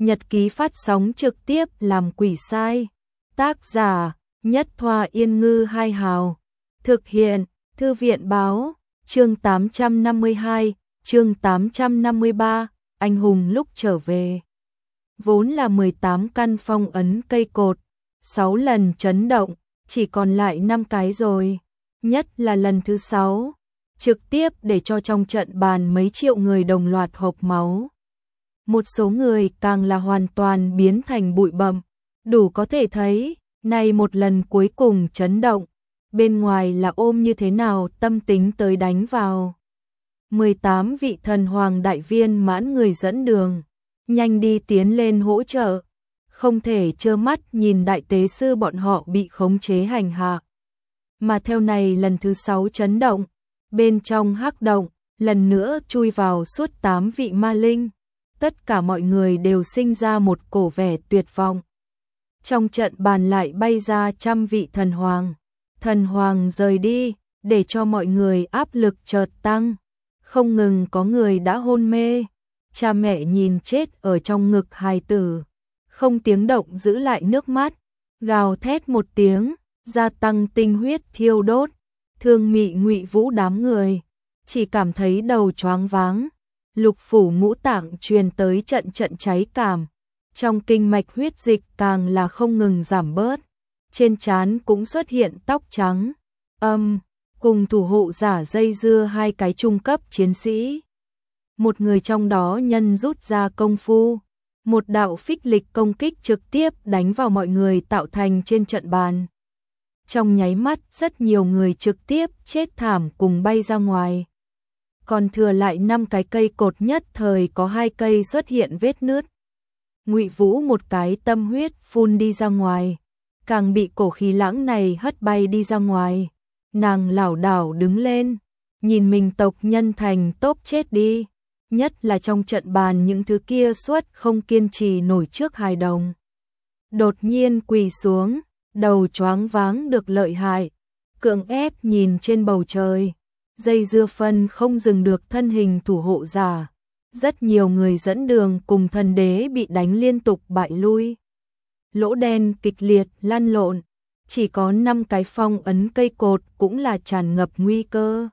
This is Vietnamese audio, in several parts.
nhật ký phát sóng trực tiếp làm quỷ sai. Tác giả, Nhất Thoa Yên Ngư Hai Hào. Thực hiện, Thư viện Báo. Chương 852, chương 853, anh hùng lúc trở về. Vốn là 18 căn phong ấn cây cột, 6 lần chấn động, chỉ còn lại 5 cái rồi. Nhất là lần thứ 6, trực tiếp để cho trong trận bàn mấy triệu người đồng loạt hộc máu. Một số người càng là hoàn toàn biến thành bụi bặm, đủ có thể thấy, này một lần cuối cùng chấn động, bên ngoài là ôm như thế nào tâm tính tới đánh vào. 18 vị thần hoàng đại viên mãn người dẫn đường, nhanh đi tiến lên hỗ trợ, không thể trơ mắt nhìn đại tế sư bọn họ bị khống chế hành hạ. Mà theo này lần thứ 6 chấn động, bên trong hắc động, lần nữa chui vào suốt 8 vị ma linh, tất cả mọi người đều sinh ra một cổ vẻ tuyệt vọng. Trong trận bàn lại bay ra trăm vị thần hoàng rời đi, để cho mọi người áp lực chợt tăng, không ngừng có người đã hôn mê, cha mẹ nhìn chết ở trong ngực hài tử, không tiếng động giữ lại nước mắt, gào thét một tiếng, gia tăng tinh huyết thiêu đốt, Thương Mị Ngụy Vũ đám người, chỉ cảm thấy đầu choáng váng, lục phủ ngũ tạng truyền tới trận trận cháy cảm, trong kinh mạch huyết dịch càng là không ngừng giảm bớt, trên trán cũng xuất hiện tóc trắng, cùng thủ hộ giả dây dưa hai cái trung cấp chiến sĩ. Một người trong đó nhân rút ra công phu, một đạo phích lịch công kích trực tiếp đánh vào mọi người tạo thành trên trận bàn. Trong nháy mắt rất nhiều người trực tiếp chết thảm cùng bay ra ngoài. Còn thừa lại 5 cái cây cột nhất thời có 2 cây xuất hiện vết nứt. Ngụy Vũ một cái tâm huyết phun đi ra ngoài, càng bị cổ khí lãng này hất bay đi ra ngoài. Nàng lảo đảo đứng lên, nhìn mình tộc nhân thành tốp chết đi, nhất là trong trận bàn những thứ kia suốt không kiên trì nổi trước hài đồng. Đột nhiên quỳ xuống, đầu choáng váng được lợi hại, cưỡng ép nhìn trên bầu trời, dây dưa phân không dừng được thân hình thủ hộ giả. Rất nhiều người dẫn đường cùng thần đế bị đánh liên tục bại lui. Lỗ đen kịch liệt lăn lộn, chỉ có 5 cái phong ấn cây cột cũng là tràn ngập nguy cơ.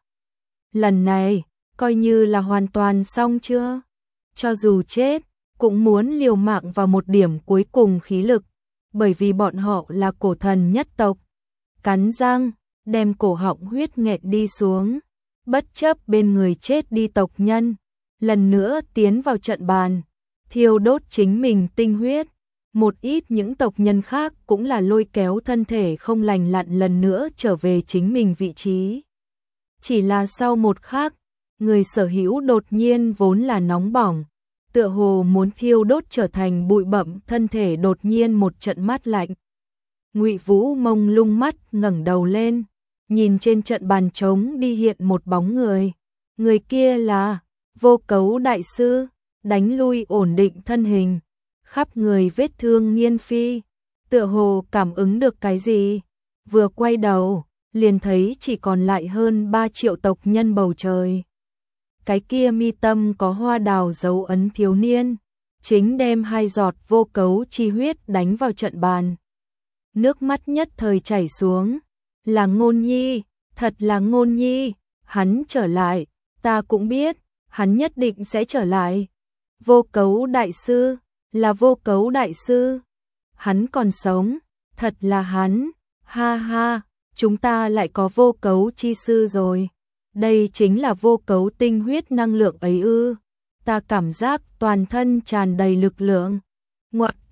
Lần này, coi như là hoàn toàn xong chưa? Cho dù chết, cũng muốn liều mạng vào một điểm cuối cùng khí lực, bởi vì bọn họ là cổ thần nhất tộc. Cắn răng, đem cổ họng huyết nghẹn đi xuống, bất chấp bên người chết đi tộc nhân, lần nữa tiến vào trận bàn, thiêu đốt chính mình tinh huyết. Một ít những tộc nhân khác cũng là lôi kéo thân thể không lành lặn lần nữa trở về chính mình vị trí. Chỉ là sau một khắc, người sở hữu đột nhiên vốn là nóng bỏng, tựa hồ muốn thiêu đốt trở thành bụi bặm, thân thể đột nhiên một trận mát lạnh. Ngụy Vũ mông lung mắt ngẩng đầu lên, nhìn trên trận bàn trống đi hiện một bóng người. Người kia là Vô Cấu đại sư, đánh lui ổn định thân hình, khắp người vết thương nghiên phi, tựa hồ cảm ứng được cái gì, vừa quay đầu, liền thấy chỉ còn lại hơn 3 triệu tộc nhân bầu trời. Cái kia mi tâm có hoa đào dấu ấn thiếu niên, chính đem 2 giọt vô cấu chi huyết đánh vào trận bàn. Nước mắt nhất thời chảy xuống, là Ngôn Nhi, thật là Ngôn Nhi, hắn trở lại, ta cũng biết, hắn nhất định sẽ trở lại. Vô Cấu đại sư, là Vô Cấu đại sư, hắn còn sống, thật là hắn, ha ha, chúng ta lại có vô cấu chi sư rồi. Đây chính là vô cấu tinh huyết năng lượng ấy ư? Ta cảm giác toàn thân tràn đầy lực lượng. Ngoặc kép ...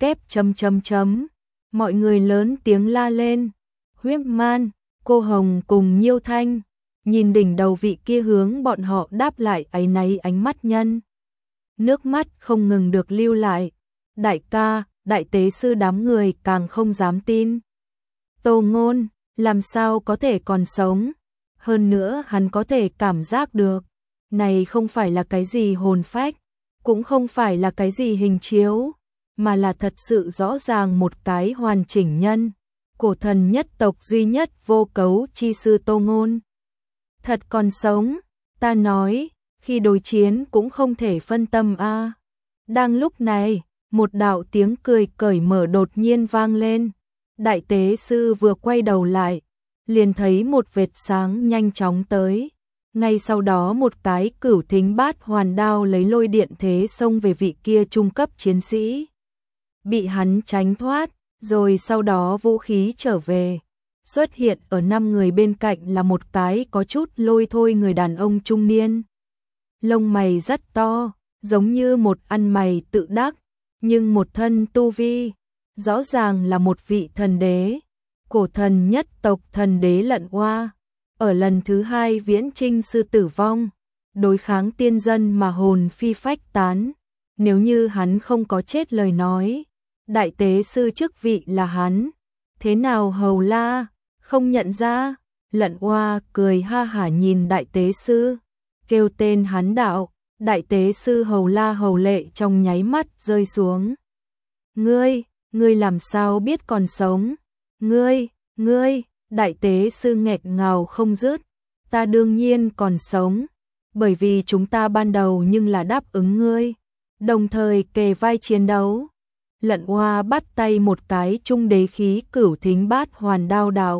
Mọi người lớn tiếng la lên. Huyết Man, cô Hồng cùng Nhiêu Thanh, nhìn đỉnh đầu vị kia hướng bọn họ đáp lại áy náy ánh mắt nhân. Nước mắt không ngừng được lưu lại. Đại ca, đại tế sư đám người càng không dám tin. Tô Ngôn, làm sao có thể còn sống? Hơn nữa hắn có thể cảm giác được, này không phải là cái gì hồn phách, cũng không phải là cái gì hình chiếu, mà là thật sự rõ ràng một cái hoàn chỉnh nhân, cổ thần nhất tộc duy nhất Vô Cấu chi sư Tô Ngôn. Thật còn sống, ta nói, khi đối chiến cũng không thể phân tâm a. Đang lúc này, một đạo tiếng cười cởi mở đột nhiên vang lên. Đại tế sư vừa quay đầu lại, liền thấy một vệt sáng nhanh chóng tới. Ngay sau đó một cái Cửu Thính Bát Hoàn đao lấy lôi điện thế xông về vị kia trung cấp chiến sĩ. Bị hắn tránh thoát, rồi sau đó vũ khí trở về. Xuất hiện ở 5 người bên cạnh là một cái có chút lôi thôi người đàn ông trung niên. Lông mày rất to, giống như một ăn mày tự đắc, nhưng một thân tu vi, rõ ràng là một vị thần đế, cổ thần nhất tộc thần đế Lận Oa. Ở lần thứ 2 viễn trinh sư tử vong, đối kháng tiên dân mà hồn phi phách tán. Nếu như hắn không có chết lời nói, đại tế sư chức vị là hắn. Thế nào Hầu La, không nhận ra? Lận Oa cười ha hả nhìn đại tế sư, kêu tên hắn đạo. Đại tế sư Hầu La hầu lệ trong nháy mắt rơi xuống. Ngươi làm sao biết còn sống? Ngươi, đại tế sư nghẹt ngào không dứt. Ta đương nhiên còn sống, bởi vì chúng ta ban đầu nhưng là đáp ứng ngươi, đồng thời kề vai chiến đấu. Lận Oa bắt tay một cái trung đế khí Cửu Thính Bát Hoàn đao đạo.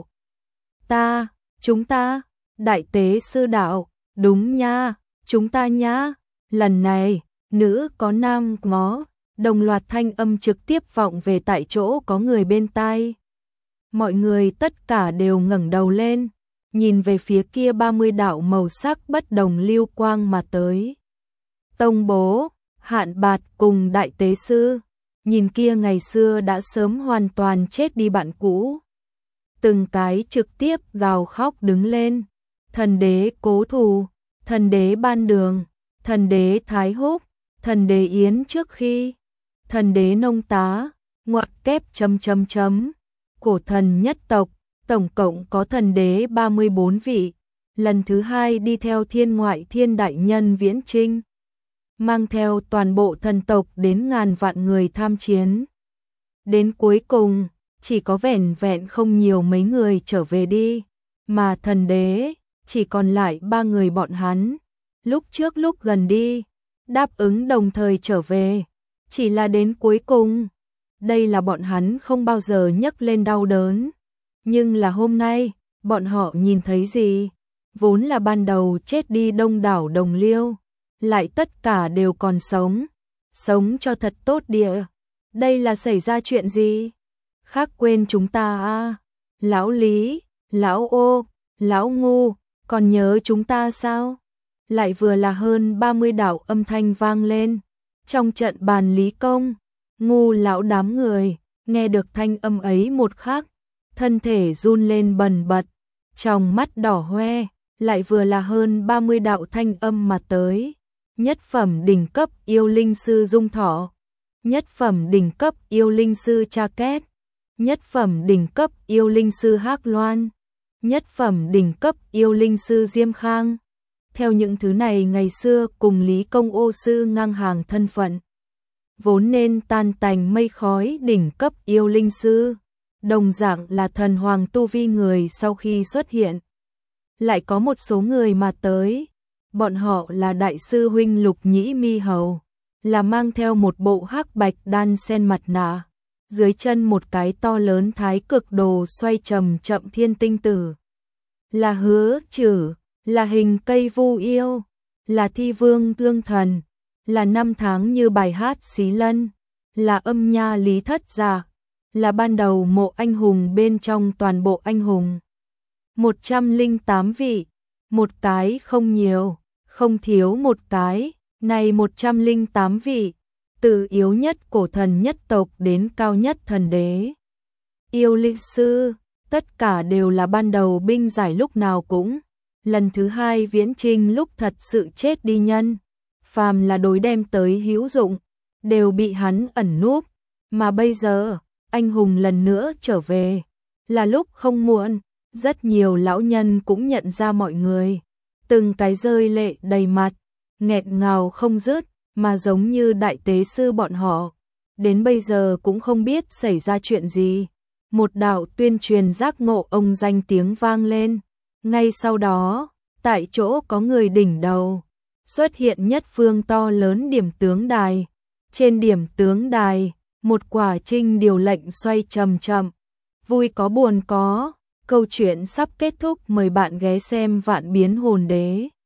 Chúng ta, đại tế sư đạo, đúng nha, chúng ta nha. Lần này, nữ có nam ngó, đồng loạt thanh âm trực tiếp vọng về tại chỗ có người bên tai. Mọi người tất cả đều ngẩng đầu lên, nhìn về phía kia 30 đạo màu sắc bất đồng lưu quang mà tới. Tông bố, Hạn Bạt cùng đại tế sư, nhìn kia ngày xưa đã sớm hoàn toàn chết đi bạn cũ. Từng cái trực tiếp gào khóc đứng lên. Thần đế Cố Thù, thần đế Ban Đường, thần đế Thái Húc, thần đế Yến trước khi, thần đế Nông Tá, ngoặc kép chấm. Cổ thần nhất tộc, tổng cộng có thần đế 34 vị, lần thứ 2 đi theo Thiên Ngoại Thiên đại nhân viễn trinh, mang theo toàn bộ thần tộc đến ngàn vạn người tham chiến. Đến cuối cùng, chỉ có vẻn vẹn không nhiều mấy người trở về đi, mà thần đế chỉ còn lại 3 người bọn hắn. Lúc trước lúc gần đi, đáp ứng đồng thời trở về, chỉ là đến cuối cùng. Đây là bọn hắn không bao giờ nhấc lên đau đớn. Nhưng là hôm nay, bọn họ nhìn thấy gì? Vốn là ban đầu chết đi đông đảo đồng liêu, lại tất cả đều còn sống. Sống cho thật tốt địa. Đây là xảy ra chuyện gì? Khác quên chúng ta à? Lão Lý, Lão Ô, Lão Ngu, còn nhớ chúng ta sao? Lại vừa là hơn 30 đạo âm thanh vang lên. Trong trận bàn Lý Công, Ngu lão đám người, nghe được thanh âm ấy một khắc, thân thể run lên bần bật, trong mắt đỏ hoe, lại vừa là hơn 30 đạo thanh âm mà tới. Nhất phẩm đỉnh cấp yêu linh sư Dung Thọ, nhất phẩm đỉnh cấp yêu linh sư Cha Két, nhất phẩm đỉnh cấp yêu linh sư Hắc Loan, nhất phẩm đỉnh cấp yêu linh sư Diêm Khang. Theo những thứ này ngày xưa cùng Lý Công ô sư ngang hàng thân phận, vốn nên tan tành mây khói đỉnh cấp yêu linh sư, đồng dạng là thần hoàng tu vi người sau khi xuất hiện. Lại có một số người mà tới, bọn họ là đại sư huynh Lục Nhĩ Mi Hầu, là mang theo một bộ hắc bạch đan sen mặt nạ, dưới chân một cái to lớn thái cực đồ xoay chậm chậm thiên tinh tử, là Hứa Chử, là hình cây vu yêu, là thi vương tương thần, là năm tháng như bài hát xí lân, là âm nha lý thất giả, là ban đầu mộ anh hùng bên trong toàn bộ anh hùng. 108 vị, một cái không nhiều, không thiếu một cái, này 108 vị, từ yếu nhất cổ thần nhất tộc đến cao nhất thần đế. Yêu linh sư, tất cả đều là ban đầu binh giải lúc nào cũng, lần thứ 2 viễn trinh lúc thật sự chết đi nhân. Phàm là đối đem tới hữu dụng, đều bị hắn ẩn núp, mà bây giờ, anh hùng lần nữa trở về, là lúc không muộn. Rất nhiều lão nhân cũng nhận ra mọi người, từng cái rơi lệ đầy mặt, nghẹt ngào không dứt, mà giống như đại tế sư bọn họ, đến bây giờ cũng không biết xảy ra chuyện gì. Một đạo tuyên truyền giác ngộ ông danh tiếng vang lên, ngay sau đó, tại chỗ có người đỉnh đầu, xuất hiện nhất phương to lớn điểm tướng đài, Trên điểm tướng đài, một quả trinh điều lệnh xoay chậm chậm, vui có buồn có, câu chuyện sắp kết thúc, mời bạn ghé xem Vạn Biến Hồn Đế.